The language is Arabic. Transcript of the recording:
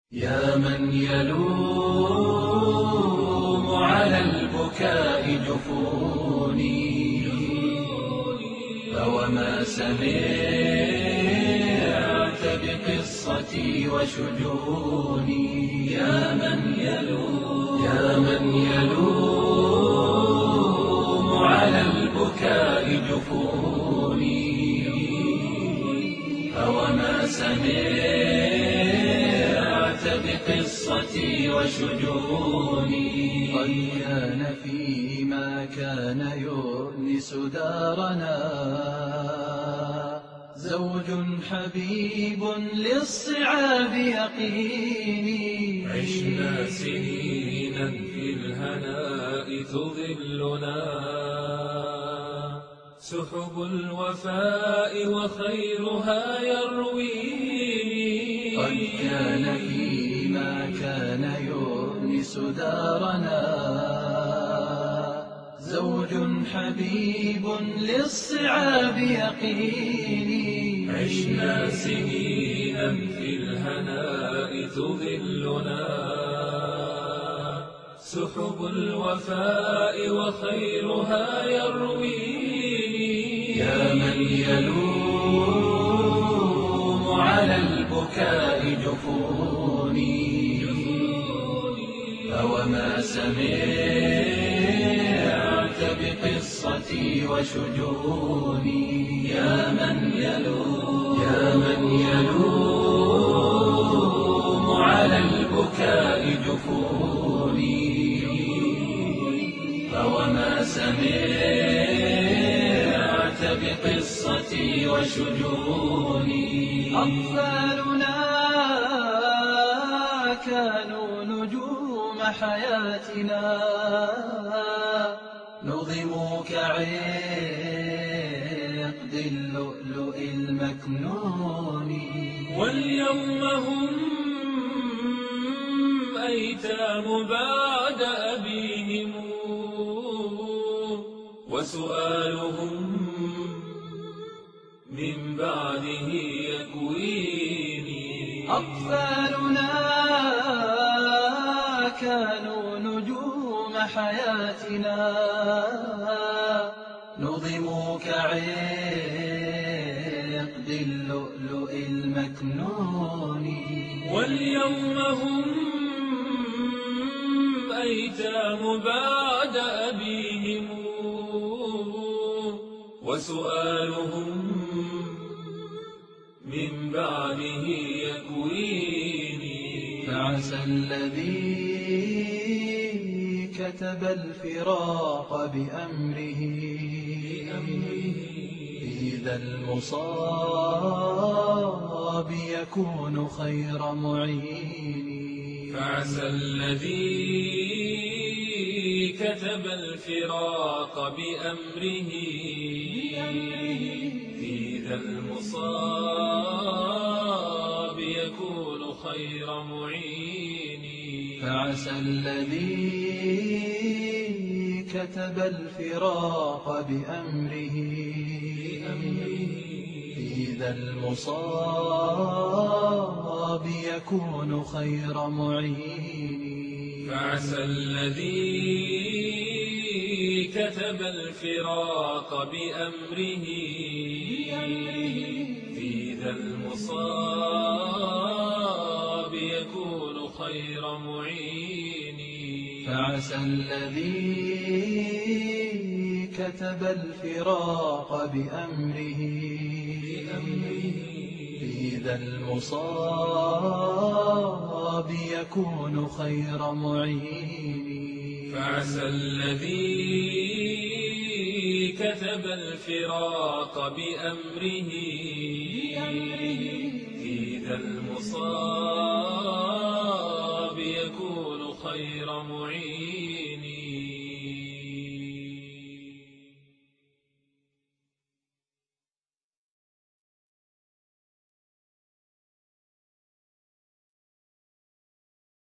يا من يلوم على البكاء جفوني، فوما سمعت بقصتي وشجوني. يا من يلوم على البكاء جفوني، فوما سمعت بقصتي وشجوني. قد كان فيما كان يؤنس دارنا زوج حبيب للصعاب يقيني. عشنا سنينا في الهناء تظلنا سحب الوفاء وخيرها يرويني. قد كان فيما كان يؤنس دارنا زوج حبيب للصعاب يقيني. عشنا سنينا في الهناء تظلنا سحب الوفاء وخيرها يرويني. يا من يلوم على البكاء جفوني، فوما سمعت بقصتي وشجوني. يا من يلوم على البكاء جفوني، فوما سمعت بقصتي وشجوني. أطفالنا كانوا نجوم حياتنا نظموا كعقد اللؤلؤ المكنون. واليوم هم أيتام بعد أبيهم وسؤالهم من بعده يكويني. أطفالنا كانوا نجوم حياتنا نظموا كعقد اللؤلؤ المكنون. واليوم هم أيتام بعد أبيهم وسؤالهم من بعده يكويني. فعسى الذي كتب الفراق بأمره إذا المصاب يكون خير معين. فعسى الذي كتب الفراق بأمره إذا المصاب يكون خير معين. فعسى الذي كتب الفراق بأمره إذا المصاب يكون خير معين. فعسى الذي كتب الفراق بأمره إذا المصاب يكون خير معين. فعسى الذي كتب الفراق بأمره إذا المصاب يكون خير معين. فعسى الذي كتب الفراق بأمره إذا المصاب يكون خير معين.